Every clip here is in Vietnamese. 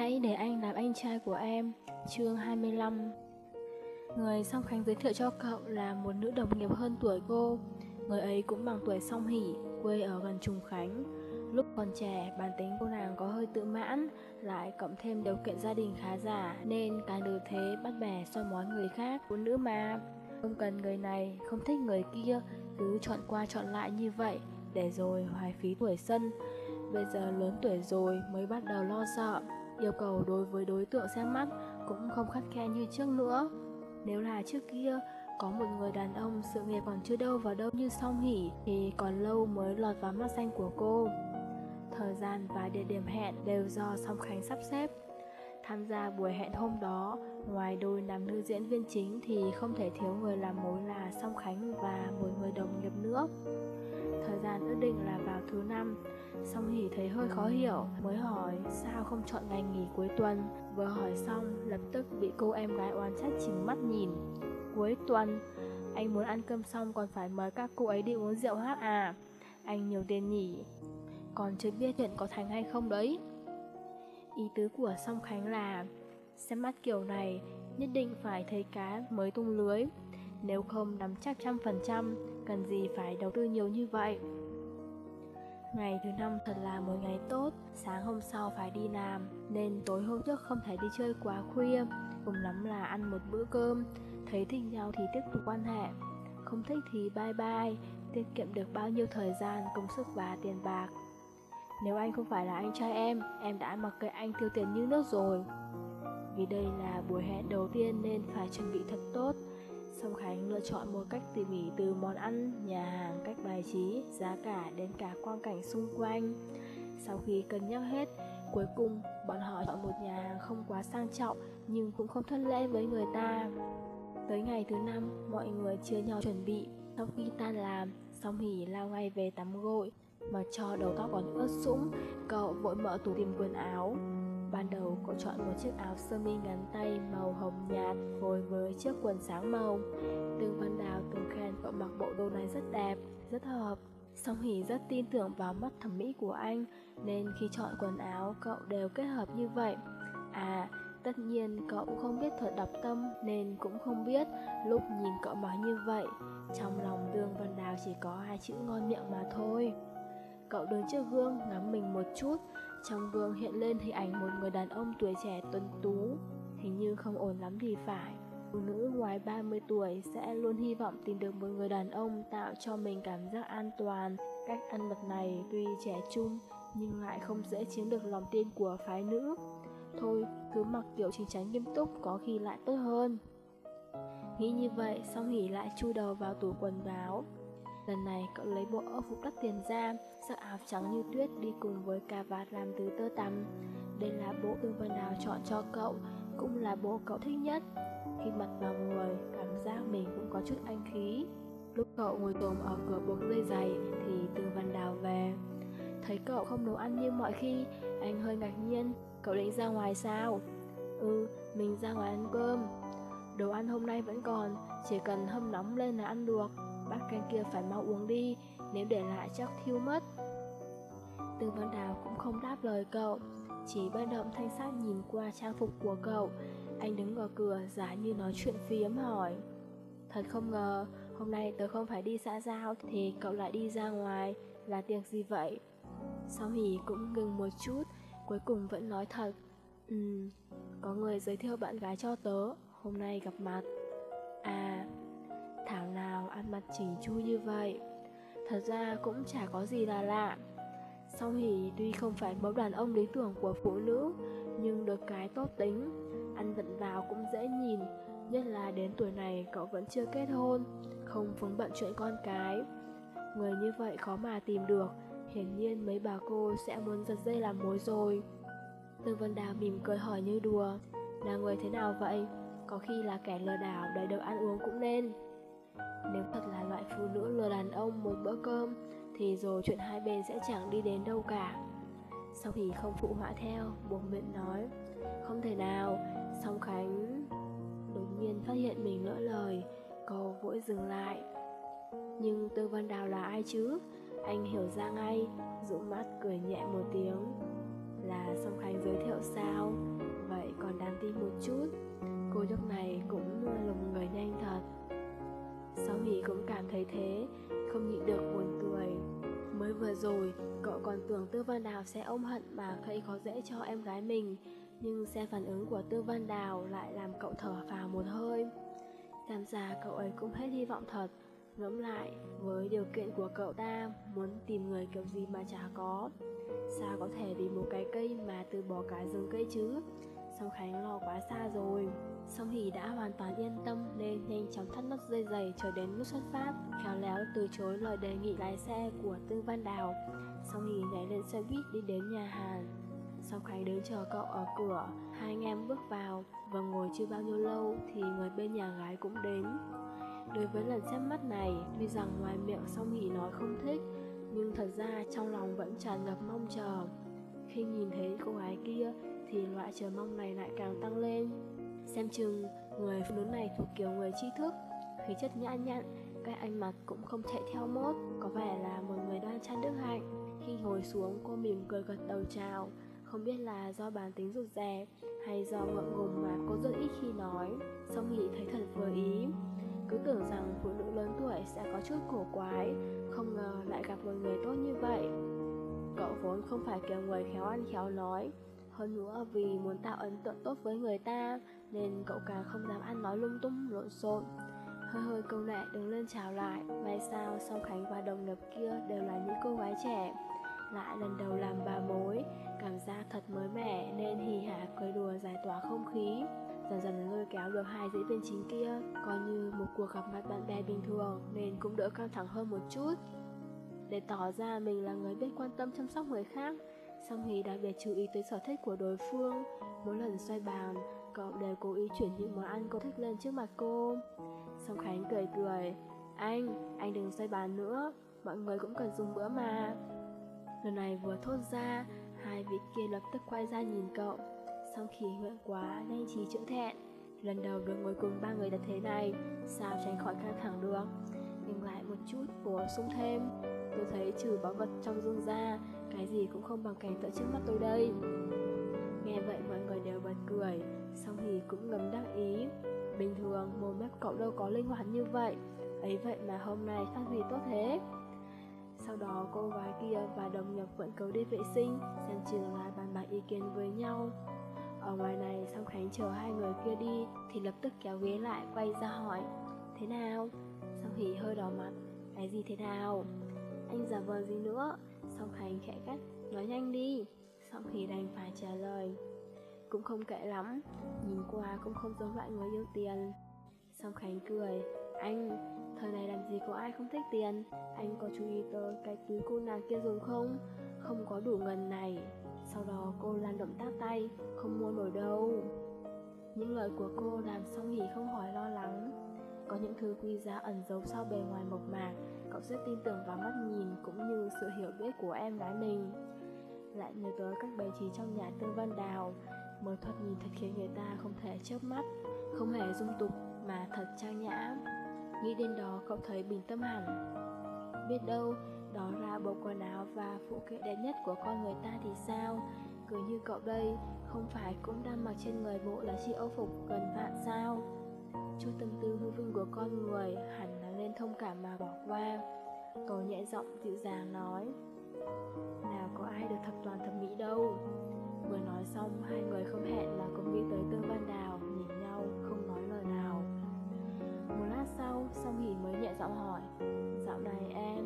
Hãy để anh làm anh trai của em. Chương 25. Người Song Khánh giới thiệu cho cậu là một nữ đồng nghiệp hơn tuổi cô. Người ấy cũng bằng tuổi Song Hỷ, quê ở gần Trùng Khánh. Lúc còn trẻ, bản tính cô nàng có hơi tự mãn, lại cộng thêm điều kiện gia đình khá giả, nên càng được thế bắt bẻ soi mói người khác. Phụ nữ mà, không cần người này, không thích người kia, cứ chọn qua chọn lại như vậy, để rồi hoài phí tuổi xuân. Bây giờ lớn tuổi rồi mới bắt đầu lo sợ. Yêu cầu đối với đối tượng xem mắt cũng không khắt khe như trước nữa. Nếu là trước kia, có một người đàn ông sự nghiệp còn chưa đâu vào đâu như Song Hỷ thì còn lâu mới lọt vào mắt xanh của cô. Thời gian và địa điểm hẹn đều do Song Khánh sắp xếp. Tham gia buổi hẹn hôm đó, ngoài đôi nam nữ diễn viên chính thì không thể thiếu người làm mối là Song Khánh và một người đồng nghiệp nữa. Thời gian ước định là vào thứ năm. Song Hỷ thấy hơi khó hiểu, mới hỏi sao không chọn ngày nghỉ cuối tuần. Vừa hỏi xong, lập tức bị cô em gái oán trách chừng mắt nhìn. Cuối tuần? Anh muốn ăn cơm xong còn phải mời các cô ấy đi uống rượu hát à? Anh nhiều tiền nhỉ? Còn chưa biết chuyện có thành hay không đấy. Ý tứ của Song Khánh là xem mắt kiểu này nhất định phải thấy cá mới tung lưới, nếu không nắm chắc 100%, cần gì phải đầu tư nhiều như vậy. Ngày thứ năm thật là một ngày tốt, sáng hôm sau phải đi làm, nên tối hôm trước không thể đi chơi quá khuya, cùng lắm là ăn một bữa cơm, thấy thích nhau thì tiếp tục quan hệ, không thích thì bye bye, tiết kiệm được bao nhiêu thời gian, công sức và tiền bạc. Nếu anh không phải là anh trai em đã mặc kệ anh tiêu tiền như nước rồi. Vì đây là buổi hẹn đầu tiên nên phải chuẩn bị thật tốt. Song Khánh lựa chọn một cách tỉ mỉ từ món ăn, nhà hàng, cách bài trí, giá cả đến cả quang cảnh xung quanh. Sau khi cân nhắc hết, cuối cùng bọn họ chọn một nhà hàng không quá sang trọng nhưng cũng không thất lễ với người ta. Tới ngày thứ năm, mọi người chia nhau chuẩn bị. Sau khi tan làm, Song Hỷ lao ngay về tắm gội, mà cho đầu tóc còn ướt sũng, cậu vội mở tủ tìm quần áo. Ban đầu cậu chọn một chiếc áo sơ mi ngắn tay màu hồng nhạt phối với chiếc quần sáng màu. Tương Văn Đào từng khen cậu mặc bộ đồ này rất đẹp, rất hợp. Song Hỷ rất tin tưởng vào mắt thẩm mỹ của anh, nên khi chọn quần áo cậu đều kết hợp như vậy. À, tất nhiên cậu cũng không biết thuật đọc tâm, nên cũng không biết lúc nhìn cậu mặc như vậy, trong lòng Tương Văn Đào chỉ có hai chữ ngon miệng mà thôi. Cậu đứng trước gương ngắm mình một chút. Trong gương hiện lên hình ảnh một người đàn ông tuổi trẻ tuấn tú, hình như không ổn lắm thì phải. Phụ nữ ngoài 30 tuổi sẽ luôn hy vọng tìm được một người đàn ông tạo cho mình cảm giác an toàn. Cách ăn mặc này tuy trẻ trung nhưng lại không dễ chiếm được lòng tin của phái nữ. Thôi, cứ mặc kiểu chính chắn nghiêm túc có khi lại tốt hơn. Nghĩ như vậy, Song Hỷ lại chui đầu vào tủ quần áo. Lần này cậu lấy bộ âu phục đắt tiền ra, sắc áo trắng như tuyết đi cùng với cà vạt làm từ tơ tằm. Đây là bộ Tương Văn Đào chọn cho cậu, cũng là bộ cậu thích nhất. Khi mặc vào người, cảm giác mình cũng có chút anh khí. Lúc cậu ngồi tồm ở cửa buộc dây giày thì Tương Văn Đào về. Thấy cậu không nấu ăn như mọi khi, anh hơi ngạc nhiên. Cậu định ra ngoài sao? Ừ, mình ra ngoài ăn cơm. Đồ ăn hôm nay vẫn còn, chỉ cần hâm nóng lên là ăn được. Bát canh kia phải mau uống đi, nếu để lại chắc thiêu mất. Tương Văn Đào cũng không đáp lời cậu, chỉ bất động thanh sát nhìn qua trang phục của cậu. Anh đứng ở cửa giả như nói chuyện phiếm hỏi: Thật không ngờ, hôm nay tớ không phải đi xã giao thì cậu lại đi ra ngoài, là tiệc gì vậy? Song Hỷ cũng ngừng một chút, cuối cùng vẫn nói thật: có người giới thiệu bạn gái cho tớ, hôm nay gặp mặt. À, thảo nào ăn mặc chỉnh chu như vậy. Thật ra cũng chả có gì là lạ. Song Hỷ tuy không phải mẫu đàn ông lý tưởng của phụ nữ, nhưng được cái tốt tính, ăn vận vào cũng dễ nhìn. Nhất là đến tuổi này cậu vẫn chưa kết hôn, không vướng bận chuyện con cái. Người như vậy khó mà tìm được, hiển nhiên mấy bà cô sẽ muốn giật dây làm mối rồi. Tương Vân Đào mỉm cười hỏi như đùa: Là người thế nào vậy? Có khi là kẻ lừa đảo đầy đầu ăn uống cũng nên. Nếu thật là loại phụ nữ lừa đàn ông một bữa cơm thì rồi chuyện hai bên sẽ chẳng đi đến đâu cả. Sau thì không phụ họa theo, buộc miệng nói: Không thể nào. Song Khánh đột nhiên phát hiện mình lỡ lời, cô vội dừng lại. Nhưng Tương Văn Đào là ai chứ? Anh hiểu ra ngay, dụ mắt cười nhẹ một tiếng. Là Song Khánh giới thiệu sao? tưởng Tư Văn Đào sẽ ôm hận mà gây khó dễ cho em gái mình, nhưng xem phản ứng của Tư Văn Đào lại làm cậu thở phào một hơi. Xem ra cậu ấy cũng hết hy vọng thật. Ngẫm lại, với điều kiện của cậu ta, muốn tìm người kiểu gì mà chả có. Sao có thể vì một cái cây mà từ bỏ cả rừng cây chứ? Song Khánh lo quá xa rồi. Song Hỷ đã hoàn toàn yên tâm nên nhanh chóng thắt nút dây giày chờ đến lúc xuất phát, khéo léo từ chối lời đề nghị lái xe của Tư Văn Đào. Song Hỷ nhảy lên xe buýt đi đến nhà hàng. Song Khánh đứng chờ cậu ở cửa. Hai anh em bước vào và ngồi chưa bao nhiêu lâu thì người bên nhà gái cũng đến. Đối với lần xem mắt này, tuy rằng ngoài miệng Song Hỷ nói không thích, nhưng thật ra trong lòng vẫn tràn ngập mong chờ. Khi nhìn thấy cô gái kia thì loại chờ mong này lại càng tăng lên. Xem chừng người phụ nữ này thuộc kiểu người tri thức, khí chất nhã nhặn, cái ánh mặt cũng không chạy theo mốt, có vẻ là một người đoan trang đức hạnh. Khi ngồi xuống, cô mỉm cười gật đầu chào. Không biết là do bản tính rụt rè hay do ngượng ngùng mà cô rất ít khi nói. Song Hỷ thấy thật vừa ý. Cứ tưởng rằng phụ nữ lớn tuổi sẽ có chút cổ quái, không ngờ lại gặp một người tốt như vậy. Cậu vốn không phải kiểu người khéo ăn khéo nói, hơn nữa vì muốn tạo ấn tượng tốt với người ta nên cậu càng không dám ăn nói lung tung lộn xộn. Hơi câu nệ đứng lên chào lại. May sao Song Khánh và đồng nghiệp kia đều là những cô gái trẻ, lại lần đầu làm bà mối, cảm giác thật mới mẻ nên hì hả cười đùa giải tỏa không khí. Dần dần lôi kéo được hai diễn viên chính kia, coi như một cuộc gặp mặt bạn bè bình thường nên cũng đỡ căng thẳng hơn một chút. Để tỏ ra mình là người biết quan tâm chăm sóc người khác, Song Hỷ đặc biệt chú ý tới sở thích của đối phương. Mỗi lần xoay bàn, cậu đều cố ý chuyển những món ăn cô thích lên trước mặt cô. Song Khánh cười cười, anh đừng xoay bàn nữa, mọi người cũng cần dùng bữa mà. Lần này vừa thốt ra, hai vị kia lập tức quay ra nhìn cậu. Song Hỷ ngượng quá nên chỉ chữa thẹn. Lần đầu được ngồi cùng ba người đặt thế này, sao tránh khỏi căng thẳng được. Nhưng lại một chút bổ sung thêm, tôi thấy trừ báu vật trong dương ra, cái gì cũng không bằng cảnh tượng trước mắt tôi đây. Nghe vậy mọi người đều bật cười. Song Hỷ cũng ngầm đắc ý. Bình thường mồm mép cậu đâu có linh hoạt như vậy, ấy vậy mà hôm nay phát huy tốt thế. Sau đó cô gái kia và đồng nghiệp vẫn cầu đi vệ sinh, xem chừng là bàn bạc ý kiến với nhau. Ở ngoài này, Song Khánh chờ hai người kia đi thì lập tức kéo ghế lại quay ra hỏi, thế nào? Song Hỷ hơi đỏ mặt, cái gì thế nào? Anh giả vờ gì nữa? Song Khánh khẽ cắt, nói nhanh đi. Song Hỷ đành phải trả lời, cũng không kệ lắm, nhìn qua cũng không giống loại người yêu tiền. Song Khánh cười, anh, thời này làm gì có ai không thích tiền, anh có chú ý tới cái túi cô nàng kia dùng không? Không có đủ ngần này. Sau đó cô làm động tác tay, không mua nổi đâu. Những lời của cô làm Song Hỷ không khỏi lo lắng. Có những thứ quý giá ẩn giấu sau bề ngoài mộc mạc, cậu rất tin tưởng vào mắt nhìn cũng như sự hiểu biết của em gái mình. Lại nhớ tới các bày trí trong nhà Tư Văn Đào, mới thoạt nhìn thật khiến người ta không thể chớp mắt, không hề dung tục mà thật trang nhã. Nghĩ đến đó cậu thấy bình tâm hẳn. Biết đâu đó là bộ quần áo và phụ kiện đẹp nhất của con người ta thì sao? Cứ như cậu đây, không phải cũng đang mặc trên người bộ là chiếc âu phục gần vạn sao? Chút tâm tư hư vinh của con người hẳn là nên thông cảm mà bỏ qua. Cậu nhẹ giọng dịu dàng nói, nào có ai được thập toàn thẩm mỹ đâu. Vừa nói xong, hai người không hẹn mà cùng đi tới Tư Văn Đào, nhìn nhau không nói lời nào. Một lát sau, Song Hỷ mới nhẹ giọng hỏi, dạo này em...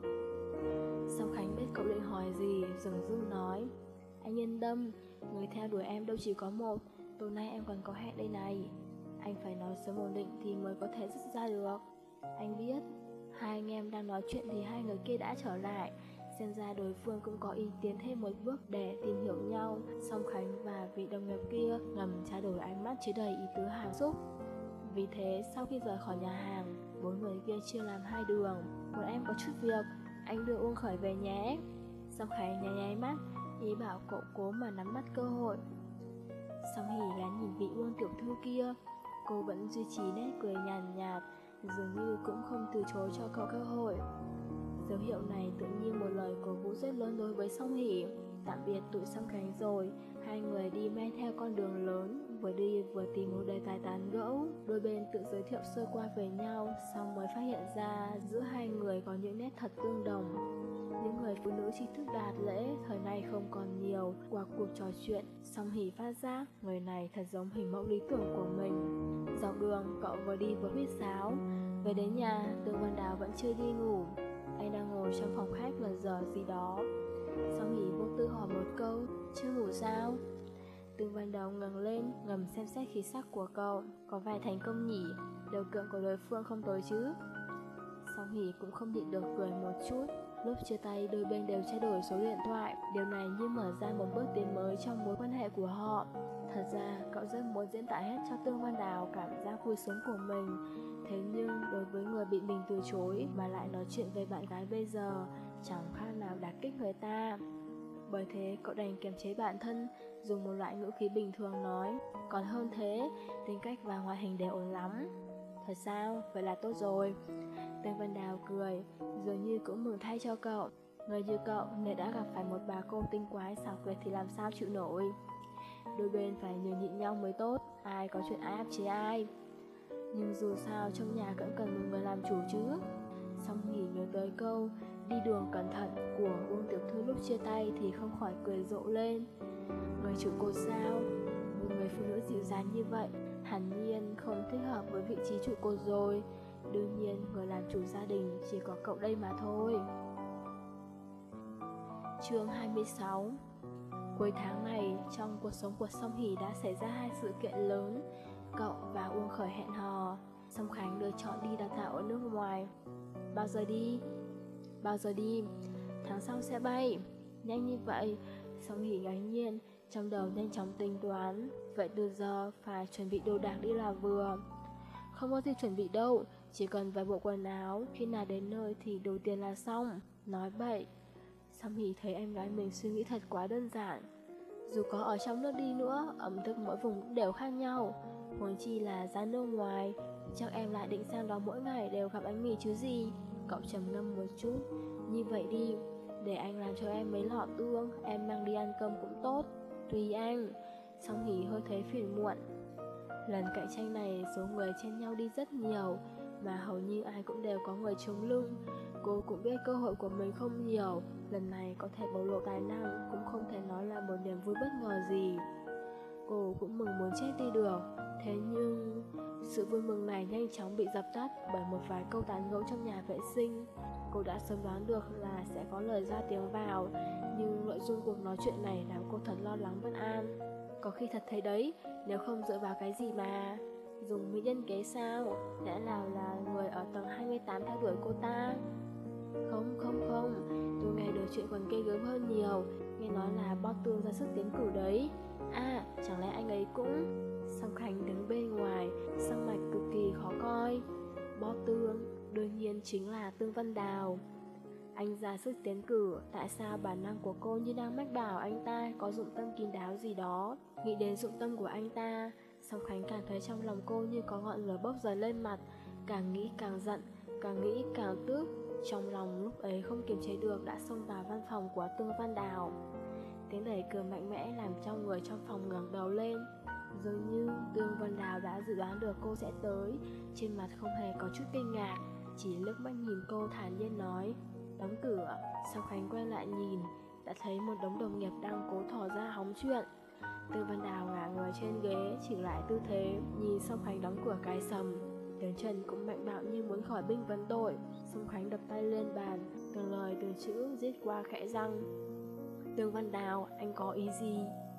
Song Khánh biết cậu định hỏi gì, dừng dưng nói, anh yên tâm, người theo đuổi em đâu chỉ có một, tối nay em còn có hẹn đây này. Anh phải nói sớm ổn định thì mới có thể dứt ra được. Anh biết. Hai anh em đang nói chuyện thì hai người kia đã trở lại. Xem ra đối phương cũng có ý tiến thêm một bước để tìm hiểu nhau. Song Khánh và vị đồng nghiệp kia ngầm trao đổi ánh mắt chứa đầy ý tứ hàm xúc. Vì thế sau khi rời khỏi nhà hàng, bốn người kia chia làm hai đường. Một em có chút việc, anh đưa Uông Khởi về nhé. Song Khánh nháy mắt, ý bảo cậu cố mà nắm bắt cơ hội. Song Hỷ gán nhìn vị Uông tiểu thư kia, cô vẫn duy trì nét cười nhàn nhạt, dường như cũng không từ chối cho cậu cơ hội. Dấu hiệu này tự nhiên một lời cổ vũ rất lớn đối với Song Hỷ. tạm biệt tụi Song Khánh rồi, hai người đi men theo con đường lớn, vừa đi vừa tìm một đề tài tán gẫu. Đôi bên tự giới thiệu sơ qua về nhau, xong mới phát hiện ra giữa hai người có những nét thật tương đồng. Những người phụ nữ tri thức đạt lễ thời nay không còn nhiều. Qua cuộc trò chuyện, Song Hỷ phát giác người này thật giống hình mẫu lý tưởng của mình. Dọc đường cậu vừa đi vừa huýt sáo. Về đến nhà, Tương Văn Đào vẫn chưa đi ngủ. Anh đang ngồi trong phòng khách lần giờ gì đó. Song Hỷ vô tư hỏi một câu: chưa ngủ sao? Tương Văn Đào ngẩng lên, ngầm xem xét khí sắc của cậu. Có vẻ thành công nhỉ, điều kiện của đối phương không tồi chứ. Song Hỷ cũng không nhịn được cười một chút. Lúc chia tay, đôi bên đều trao đổi số điện thoại. Điều này như mở ra một bước tiến mới trong mối quan hệ của họ. Thật ra, cậu rất muốn diễn tả hết cho Tương Văn Đào cảm giác vui sướng của mình. Thế nhưng, đối với người bị mình từ chối mà lại nói chuyện về bạn gái bây giờ, chẳng khác nào đả kích người ta. Bởi thế, cậu đành kiềm chế bản thân, dùng một loại ngữ khí bình thường nói: còn hơn thế, tính cách và ngoại hình đều ổn lắm. Thật sao? Vậy là tốt rồi. Tương Văn Đào cười, dường như cũng mừng thay cho cậu. Người như cậu nếu đã gặp phải một bà cô tinh quái xảo quyệt thì làm sao chịu nổi. Đôi bên phải nhường nhịn nhau mới tốt, ai có chuyện ai áp chế ai. Nhưng dù sao trong nhà cũng cần một người làm chủ chứ. Song Hỷ nhớ tới câu đi đường cẩn thận của Uông Tiểu Thư lúc chia tay thì không khỏi cười rộ lên. Người trụ cột sao? Một người phụ nữ dịu dàng như vậy hẳn nhiên không thích hợp với vị trí trụ cột rồi. Đương nhiên người làm chủ gia đình chỉ có cậu đây mà thôi. Chương 26. Cuối tháng này, trong cuộc sống của Song Hỷ đã xảy ra hai sự kiện lớn. Cậu và Uông Khởi hẹn hò. Song Khánh lựa chọn đi đào tạo ở nước ngoài. Bao giờ đi? Bao giờ đi? Tháng sau sẽ bay. Nhanh như vậy? Song Hỷ ngạc nhiên, trong đầu nhanh chóng tính toán. Vậy từ giờ phải chuẩn bị đồ đạc đi là vừa. Không có gì chuẩn bị đâu, chỉ cần vài bộ quần áo, khi nào đến nơi thì đủ tiền là xong. Nói bậy. Song Hỷ thấy em gái mình suy nghĩ thật quá đơn giản. Dù có ở trong nước đi nữa, ẩm thực mỗi vùng cũng đều khác nhau. Huống chi là ra nước ngoài, chắc em lại định sang đó mỗi ngày đều gặp bánh mì chứ gì. Cậu trầm ngâm một chút. Như vậy đi, để anh làm cho em mấy lọ tương, em mang đi ăn cơm cũng tốt. Tùy anh. Song Hỷ hơi thấy phiền muộn. Lần cạnh tranh này số người chen nhau đi rất nhiều, mà hầu như ai cũng đều có người chống lưng. Cô cũng biết cơ hội của mình không nhiều, lần này có thể bộc lộ tài năng cũng không thể nói là một niềm vui bất ngờ gì. Cô cũng mừng muốn chết đi được. Thế nhưng sự vui mừng này nhanh chóng bị dập tắt bởi một vài câu tán gẫu trong nhà vệ sinh. Cô đã sớm đoán được là sẽ có lời ra tiếng vào, nhưng nội dung cuộc nói chuyện này làm cô thật lo lắng bất an. Có khi thật thế đấy, nếu không dựa vào cái gì mà dùng mỹ nhân kế sao? Lẽ nào là người ở tầng 28 theo đuổi cô ta? Không, tôi nghe được chuyện còn ghê gớm hơn nhiều. Nghe nói là Bo Tương ra sức tiến cử đấy. À, chẳng lẽ anh ấy cũng... Song Khánh đứng bên ngoài, sắc mặt cực kỳ khó coi. Bo Tương, đương nhiên chính là Tương Văn Đào. Anh ra sức tiến cử, tại sao bản năng của cô như đang mách bảo anh ta có dụng tâm kín đáo gì đó. Nghĩ đến dụng tâm của anh ta, Song Khánh cảm thấy trong lòng cô như có ngọn lửa bốc dần lên mặt. Càng nghĩ càng giận, càng nghĩ càng tức. Trong lòng lúc ấy không kiềm chế được đã xông vào văn phòng của Tương Văn Đào. Tiếng đẩy cửa mạnh mẽ làm cho người trong phòng ngẩng đầu lên. Dường như Tương Văn Đào đã dự đoán được cô sẽ tới. Trên mặt không hề có chút kinh ngạc, chỉ liếc mắt nhìn cô thản nhiên nói: đóng cửa. Song Khánh quay lại nhìn, đã thấy một đống đồng nghiệp đang cố thò ra hóng chuyện. Tương Văn Đào ngả người trên ghế, chỉnh lại tư thế, nhìn Song Khánh đóng cửa cái sầm. Tiếng chân cũng mạnh bạo như muốn khỏi binh vấn tội. Song Khánh đập tay lên bàn, từng lời từng chữ giết qua khẽ răng: Tương Văn Đào, anh có ý gì?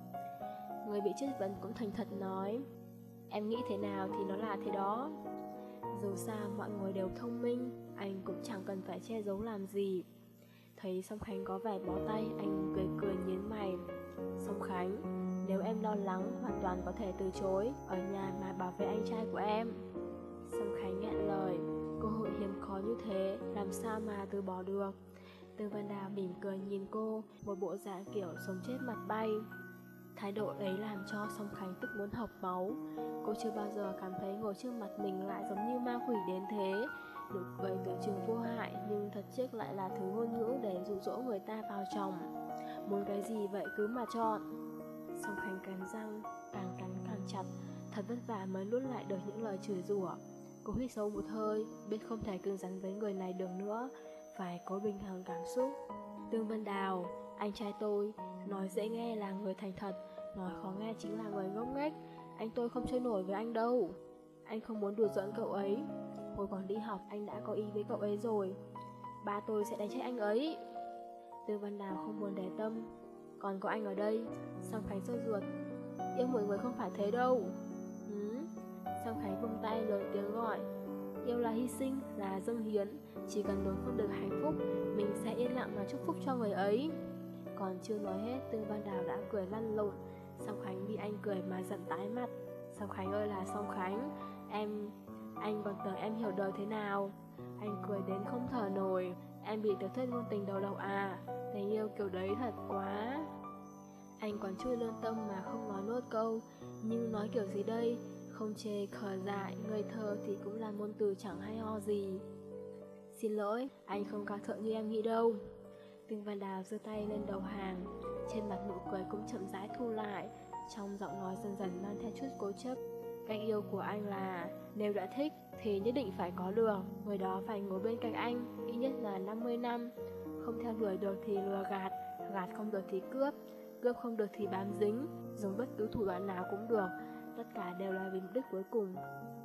Người bị chất vấn cũng thành thật nói: em nghĩ thế nào thì nó là thế đó. Dù sao mọi người đều thông minh, anh cũng chẳng cần phải che giấu làm gì. Thấy Song Khánh có vẻ bó tay, anh cười cười nhướng mày: Song Khánh, nếu em lo lắng, hoàn toàn có thể từ chối, ở nhà mà bảo vệ anh trai của em. Song Khánh nghẹn lời, cơ hội hiếm có như thế, làm sao mà từ bỏ được. Tương Văn Đào mỉm cười nhìn cô, một bộ dạng kiểu sống chết mặt bay. Thái độ ấy làm cho Song Khánh tức muốn học máu. Cô chưa bao giờ cảm thấy ngồi trước mặt mình lại giống như ma quỷ đến thế. Nụ cười tưởng chừng vô hại nhưng thật chất lại là thứ ngôn ngữ để dụ dỗ người ta vào chồng. muốn cái gì vậy cứ mà chọn. Song Khánh cắn răng, càng cắn càng chặt, thật vất vả mới nuốt lại được những lời chửi rủa. Cô hít sâu một hơi, biết không thể cứng rắn với người này được nữa, phải cố bình thường cảm xúc. Tương Vân Đào, anh trai tôi, nói dễ nghe là người thành thật, nói khó nghe chính là người ngốc nghếch. Anh tôi không chơi nổi với anh đâu. Anh không muốn đùa giỡn cậu ấy. Hồi còn đi học anh đã có ý với cậu ấy rồi. Ba tôi sẽ đánh chết anh ấy. Tương Văn Đào không muốn để tâm. Còn có anh ở đây. Song Khánh sốt ruột. Yêu mọi người không phải thế đâu. Song Khánh vung tay lớn tiếng gọi. Yêu là hy sinh, là dâng hiến. Chỉ cần đối phương được hạnh phúc, mình sẽ yên lặng và chúc phúc cho người ấy. Còn chưa nói hết, Tương Văn Đào đã cười lăn lộn. Song Khánh bị anh cười mà giận tái mặt. Song Khánh ơi là Song Khánh, anh còn tưởng em hiểu đời thế nào. Anh cười đến không thở nổi. Em bị tiểu thuyết ngôn tình đầu độc à? Tình yêu kiểu đấy thật quá. Anh còn chui lương tâm mà không nói nốt câu. Nhưng nói kiểu gì đây? Không chê khờ dại, ngây thơ thì cũng là ngôn từ chẳng hay ho gì. Xin lỗi, anh không cao thượng như em nghĩ đâu. Tương Văn Đào giơ tay lên đầu hàng. Trên mặt nụ cười cũng chậm rãi thu lại. Trong giọng nói dần dần mang theo chút cố chấp. Cách yêu của anh là nếu đã thích thì nhất định phải có được. Người đó phải ngồi bên cạnh anh ít nhất là 50 năm. Không theo đuổi được thì lừa gạt, gạt không được thì cướp, cướp không được thì bám dính. Dùng bất cứ thủ đoạn nào cũng được. Tất cả đều là vì mục đích cuối cùng.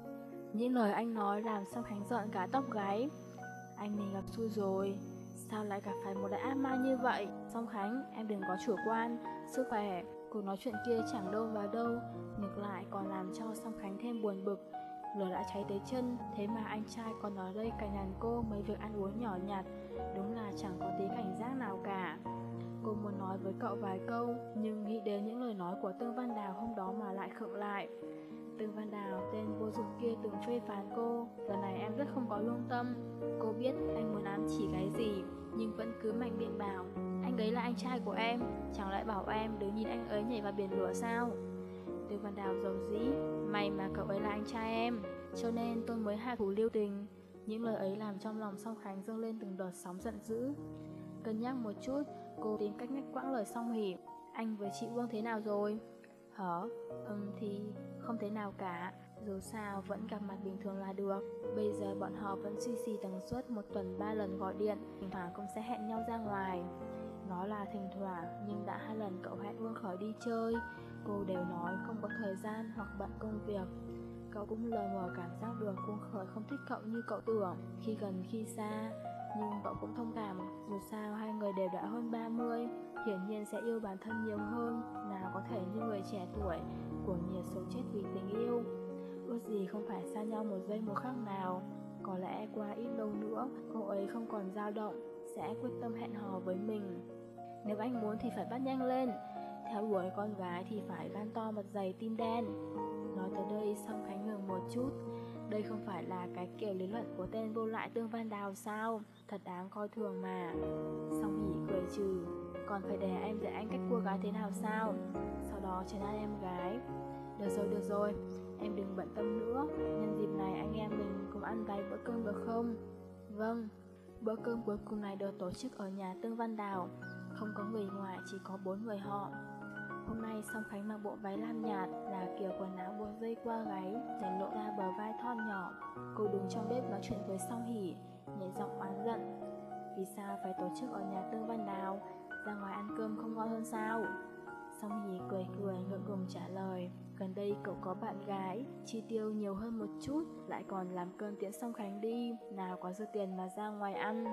Những lời anh nói làm Song Khánh giận cả tóc gáy. Anh mình gặp xui rồi. Sao lại gặp phải một đại ác ma như vậy? Song Khánh, em đừng có chủ quan. Sức khỏe. Cuộc nói chuyện kia chẳng đâu vào đâu, ngược lại còn làm cho Song Khánh thêm buồn bực. Lửa đã cháy tới chân, thế mà anh trai còn nói đây cày nhằn cô mấy việc ăn uống nhỏ nhặt. Đúng là chẳng có tí cảnh giác nào cả. Cô muốn nói với cậu vài câu, nhưng nghĩ đến những lời nói của Tương Văn Đào hôm đó mà lại khựng lại. Tương Văn Đào, tên vô dụng kia từng phê phán cô. Giờ này em rất không có lương tâm. Cô biết anh muốn ám chỉ cái gì, nhưng vẫn cứ mạnh miệng bảo anh ấy là anh trai của em. Chẳng lẽ bảo em đừng nhìn anh ấy nhảy vào biển lửa sao? Tương Văn Đào dầu dĩ. May mà cậu ấy là anh trai em, cho nên tôi mới hạ thủ lưu tình. Những lời ấy làm trong lòng Song Khánh dâng lên từng đợt sóng giận dữ. Cân nhắc một chút, cô tìm cách ngắt quãng lời Song Hỷ. Anh với chị Uông thế nào rồi? Hở? Thì không thế nào cả. Dù sao vẫn gặp mặt bình thường là được. Bây giờ bọn họ vẫn duy trì tần suất một tuần 3 lần gọi điện. Thỉnh thoảng cũng sẽ hẹn nhau ra ngoài. Nói là thỉnh thoảng, nhưng đã 2 lần cậu hẹn Uông Khởi đi chơi. Cô đều nói không có thời gian hoặc bận công việc. Cậu cũng lờ mờ cảm giác được Uông Khởi không thích cậu như cậu tưởng, khi gần khi xa. Nhưng cậu cũng thông cảm, dù sao hai người đều đã hơn 30, hiển nhiên sẽ yêu bản thân nhiều hơn. Nào có thể như người trẻ tuổi, cuồng nhiệt sống chết vì tình yêu. Ước gì không phải xa nhau một giây một khắc nào. Có lẽ qua ít lâu nữa, cô ấy không còn dao động, sẽ quyết tâm hẹn hò với mình. Nếu anh muốn thì phải bắt nhanh lên. Theo đuổi con gái thì phải gan to mặt dày tim đen. Nói tới đây Song Khánh ngừng một chút. Đây không phải là cái kiểu lý luận của tên vô lại Tương Văn Đào sao? Thật đáng coi thường mà. Song Hỷ cười trừ. Còn phải để em dạy anh cách cua gái thế nào sao? Sau đó trấn an em gái. Được rồi, em đừng bận tâm nữa. Nhân dịp này anh em mình cùng ăn vài bữa cơm được không? Vâng. Bữa cơm cuối cùng này được tổ chức ở nhà Tương Văn Đào. Không có người ngoài, chỉ có 4 người họ. Hôm nay Song Khánh mặc bộ váy lam nhạt, là kiểu quần áo buộc dây qua gáy để lộ ra bờ vai thon nhỏ. Cô đứng trong bếp nói chuyện với Song Hỷ, nhẹ giọng oán giận. Vì sao phải tổ chức ở nhà Tương Văn Đào? Ra ngoài ăn cơm không ngon hơn sao? Song Hỷ cười ngượng ngùng trả lời. Gần đây cậu có bạn gái, chi tiêu nhiều hơn một chút, lại còn làm cơm tiễn Song Khánh đi, nào có dư tiền mà ra ngoài ăn.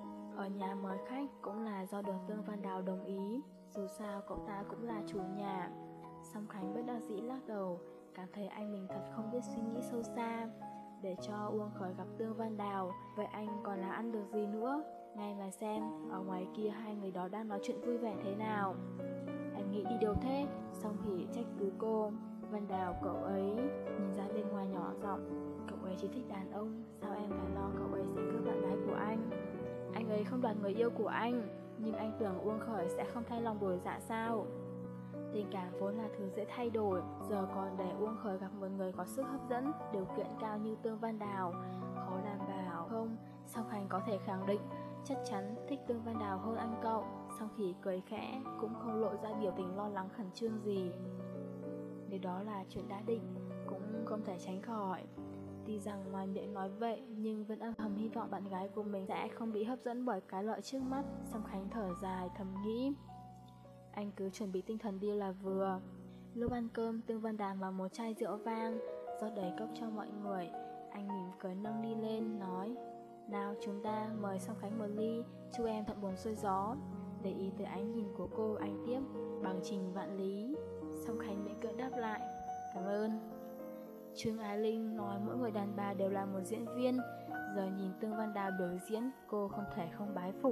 Ở nhà mời khách cũng là do được Tương Văn Đào đồng ý, dù sao cậu ta cũng là chủ nhà. Song Khánh bất đắc dĩ lắc đầu, cảm thấy anh mình thật không biết suy nghĩ sâu xa. Để cho Uông Khởi gặp Tương Văn Đào, vậy anh còn là ăn được gì nữa? Ngay mà xem, ở ngoài kia hai người đó đang nói chuyện vui vẻ thế nào. Em nghĩ đi đâu thế? Song Hỷ trách cứ cô. Văn Đào cậu ấy nhìn ra bên ngoài nhỏ giọng. Cậu ấy chỉ thích đàn ông, sao em phải lo cậu ấy sẽ cướp bạn gái của anh? Anh ấy không đoạt người yêu của anh, nhưng anh tưởng Uông Khởi sẽ không thay lòng đổi dạ sao? Tình cảm vốn là thứ dễ thay đổi, giờ còn để Uông Khởi gặp một người có sức hấp dẫn, điều kiện cao như Tương Văn Đào, khó đảm bảo không? Song Khánh có thể khẳng định chắc chắn thích Tương Văn Đào hơn anh cậu. Song Hỷ cười khẽ, cũng không lộ ra biểu tình lo lắng khẩn trương gì. Nếu đó là chuyện đã định, cũng không thể tránh khỏi. Tuy rằng ngoài miệng nói vậy, nhưng vẫn âm thầm hy vọng bạn gái của mình sẽ không bị hấp dẫn bởi cái lợi trước mắt. Song Khánh thở dài thầm nghĩ, anh cứ chuẩn bị tinh thần đi là vừa. Lúc ăn cơm, Tương Văn Đàm vào một chai rượu vang, rót đầy cốc cho mọi người. Anh mỉm cười nâng ly lên, nói, nào chúng ta mời Song Khánh một ly, chúc em thuận buồm xuôi gió. Để ý tới ánh nhìn của cô, anh tiếp, bằng trình vạn lý. Song Khánh miễn cưỡng đáp lại, cảm ơn. Trương Ái Linh nói mỗi người đàn bà đều là một diễn viên. Giờ nhìn Tương Văn Đào biểu diễn, cô không thể không bái phục.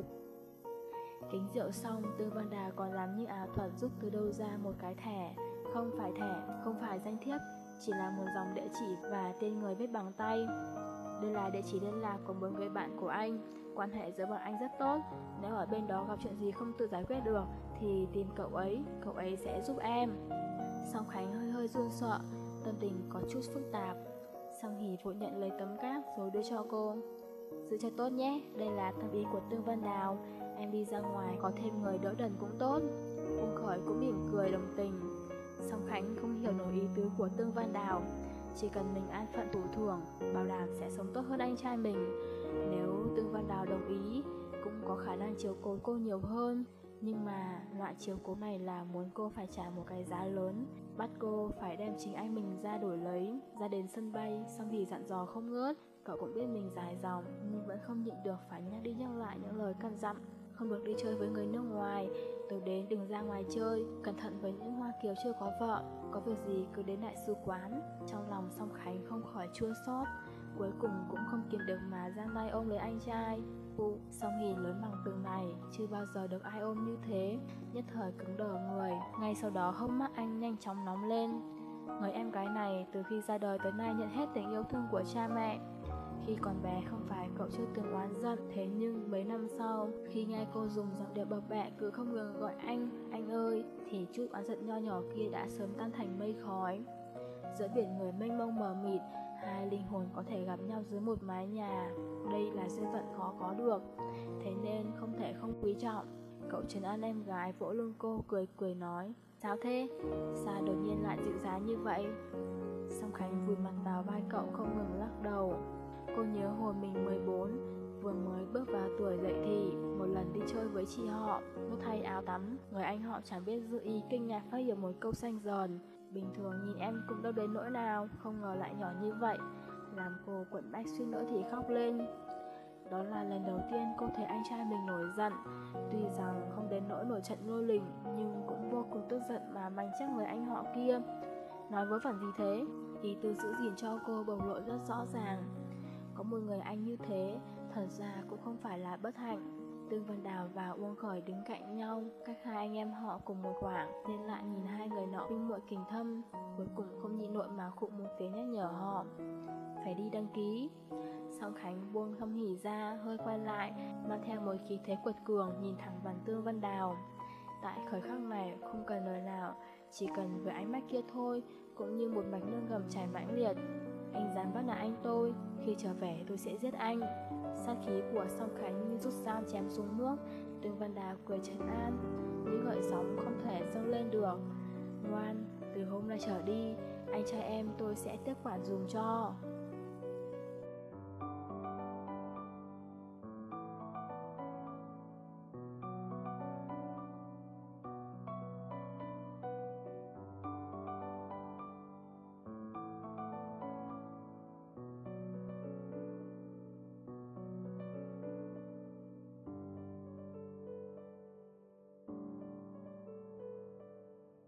Kính rượu xong, Tương Văn Đào còn làm như ảo thuật rút từ đâu ra một cái thẻ. Không phải thẻ, không phải danh thiếp, chỉ là một dòng địa chỉ và tên người viết bằng tay. Đây là địa chỉ liên lạc của một người bạn của anh. Quan hệ giữa bọn anh rất tốt. Nếu ở bên đó gặp chuyện gì không tự giải quyết được thì tìm cậu ấy sẽ giúp em. Song Khánh hơi hơi run sợ, tâm tình có chút phức tạp. Song Hỷ vội nhận lấy tấm cáp rồi đưa cho cô. Giữ cho tốt nhé, đây là tâm ý của Tương Văn Đào. Em đi ra ngoài có thêm người đỡ đần cũng tốt. Uông Khởi cũng mỉm cười đồng tình. Song Khánh không hiểu nổi ý tứ của Tương Văn Đào. Chỉ cần mình an phận thủ thường, bảo đảm sẽ sống tốt hơn anh trai mình. Nếu Tương Văn Đào đồng ý, cũng có khả năng chiếu cố cô nhiều hơn. Nhưng mà loại chiếu cố này là muốn cô phải trả một cái giá lớn, bắt cô phải đem chính anh mình ra đổi lấy. Ra đến sân bay, Song Hỷ dặn dò không ngớt. Cậu cũng biết mình dài dòng, nhưng vẫn không nhịn được phải nhắc đi nhắc lại những lời căn dặn. Không được đi chơi với người nước ngoài, tối đến đừng ra ngoài chơi, cẩn thận với những Hoa Kiều chưa có vợ, có việc gì cứ đến đại sứ quán. Trong lòng Song Khánh không khỏi chua xót, cuối cùng cũng không kiềm được mà giang tay ôm lấy anh trai. Song Hỷ lớn bằng từng này, chưa bao giờ được ai ôm như thế, nhất thời cứng đờ người. Ngay sau đó hốc mắt anh nhanh chóng nóng lên. Người em gái này từ khi ra đời tới nay nhận hết tình yêu thương của cha mẹ. Khi còn bé không phải cậu chưa từng oán giận, thế nhưng mấy năm sau, khi nghe cô dùng giọng điệu bập bẹ cứ không ngừng gọi anh ơi, thì chút oán giận nho nhỏ kia đã sớm tan thành mây khói. Giữa biển người mênh mông mờ mịt, hai linh hồn có thể gặp nhau dưới một mái nhà, đây là duyên phận khó có được, thế nên không thể không quý trọng. Cậu trấn an em gái, vỗ lưng cô, cười cười nói, sao thế? Sao đột nhiên lại dịu dàng như vậy? Song Khánh vùi mặt vào vai cậu không ngừng lắc đầu. Cô nhớ hồi mình 14, vừa mới bước vào tuổi dậy thì, một lần đi chơi với chị họ, lúc thay áo tắm, người anh họ chẳng biết dự ý kinh ngạc phát hiện một câu xanh dờn. Bình thường nhìn em cũng đâu đến nỗi nào, không ngờ lại nhỏ như vậy, làm cô quặn bách suýt nữa thì khóc lên. Đó là lần đầu tiên cô thấy anh trai mình nổi giận. Tuy rằng không đến nỗi nổi trận lôi lình, nhưng cũng vô cùng tức giận mà manh chắc người anh họ kia. Nói vớ vẩn gì thế? Ý tư giữ gìn cho cô bộc lộ rất rõ ràng. Có một người anh như thế, thật ra cũng không phải là bất hạnh. Tương Văn Đào và Uông Khởi đứng cạnh nhau, cách hai anh em họ cùng một khoảng, nên lại nhìn hai người nọ huynh muội tình thâm, cuối cùng không nhịn nổi mà khụ một tiếng nhắc nhở họ phải đi đăng ký. Song Khánh buông Song Hỷ ra, hơi quay lại, mang theo một khí thế quật cường nhìn thẳng vào Tương Văn Đào. Tại thời khắc này không cần lời nào, chỉ cần với ánh mắt kia thôi, cũng như một mạch nước ngầm chảy mãnh liệt. Anh dám bắt nạt anh tôi, khi trở về tôi sẽ giết anh. Sát khí của Song Khánh như rút dao chém xuống nước. Tương Văn Đào cười trấn an, những gợn sóng không thể dâng lên được. Ngoan, từ hôm nay trở đi, anh trai em tôi sẽ tiếp quản dùm cho.